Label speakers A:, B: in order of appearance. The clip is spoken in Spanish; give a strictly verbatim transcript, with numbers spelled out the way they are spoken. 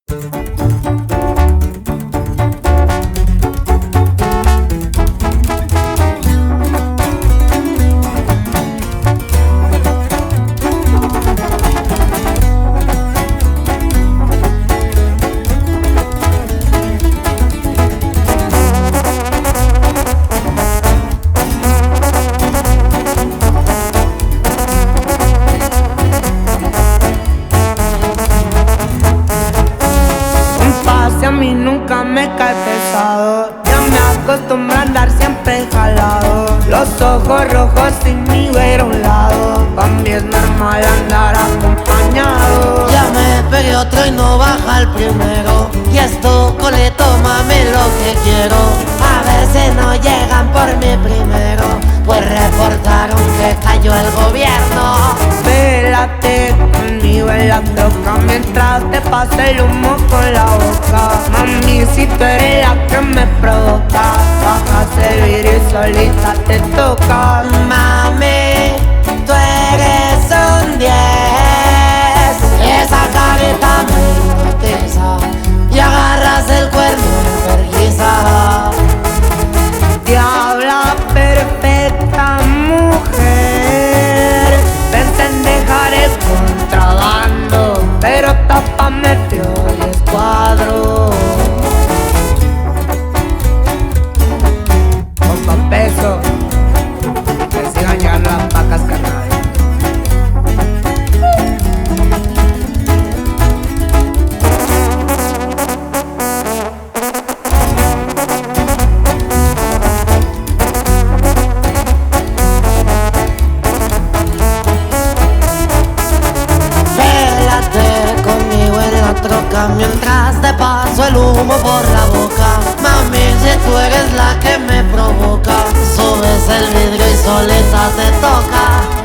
A: A mí nunca me cae pesado, ya me acostumbro a andar siempre jalado. Los ojos rojos sin mi ver a un lado, pa' mí es normal andar acompañado.
B: Ya me pegué otro y no baja el primero, y esto coleto, mame lo que quiero. A ver si no llegan por mi primero, pues reportaron que cayó el gobierno.
A: Pélate conmigo en la troca mientras te pasa el humo con la boca. Mami, si tú eres la que me provoca, bajas el vidrio y solita te toca.
B: Mami, tú eres un diez, esa carita me hipnotiza y agarras el cuerno en vergüenza.
A: Diabla perfecta mujer, pensé en dejar el contrabando, pero tapa metió el escuadro. Con peso, que sigan llegando las vacas carnadas.
B: Mientras te paso el humo por la boca. Mami, si tú eres la que me provoca, subes el vidrio y solita te toca.